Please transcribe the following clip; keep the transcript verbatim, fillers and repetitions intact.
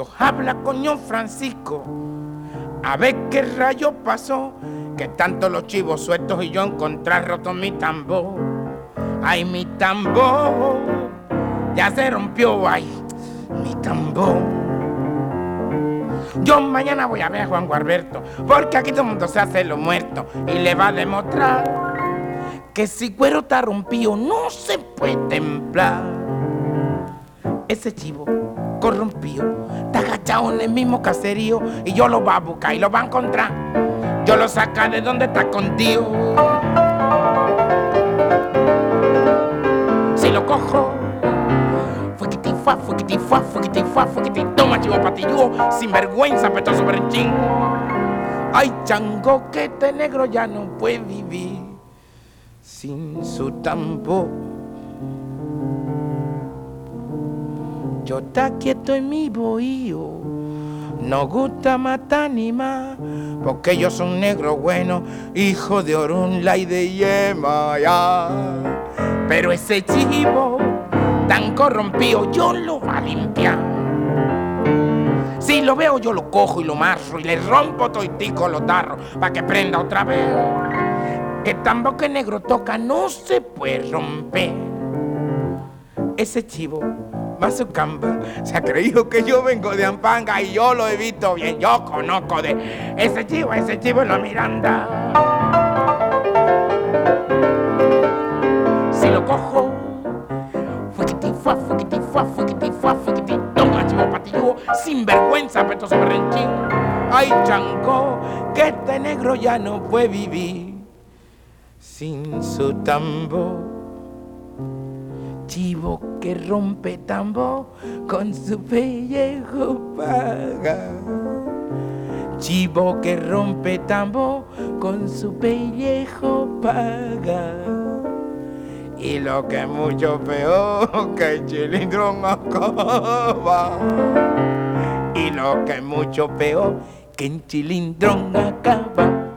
Yo habla con Don Francisco, a ver qué rayo pasó, que tanto los chivos sueltos y yo encontrar roto mi tambor. Ay, mi tambor, ya se rompió, ay, mi tambor. Yo mañana voy a ver a Juan Gualberto, porque aquí todo el mundo se hace lo muerto y le va a demostrar que si cuero está rompido no se puede templar. Ese chivo corrompido está agachado en el mismo caserío y yo lo va a buscar y lo va a encontrar. Yo lo saca de donde está contigo. Si lo cojo, fuequitifua, fuequitifua, fuequitifua, fuequitifua, toma chivo patilludo, sin vergüenza, petoso berrinchín. Ay, chango, que este negro ya no puede vivir sin su tambor. Yo está quieto en mi bohío, no gusta matar ni más, porque ellos son negros buenos, hijos de Orunla y de Yemaya. Pero ese chivo tan corrompido yo lo va a limpiar. Si lo veo yo lo cojo y lo marro y le rompo toitico los tarros para que prenda otra vez. El tambor que negro toca no se puede romper. Ese chivo Mazucamba se ha creído que yo vengo de Ampanga y yo lo he visto bien, yo conozco de ese chivo, ese chivo es la Miranda. Si lo cojo, fuequitifua, fuequitifua, fuequitifua, fuequitifua, toma chivo patilludo, sin vergüenza, petoso berrinchín. Ay, chango, que este negro ya no puede vivir sin su tambor. Chivo que rompe tambor, con su pellejo paga. Chivo que rompe tambor, con su pellejo paga. Y lo que es mucho peor, que el chilindrón acaba. Y lo que es mucho peor, que el chilindrón acaba.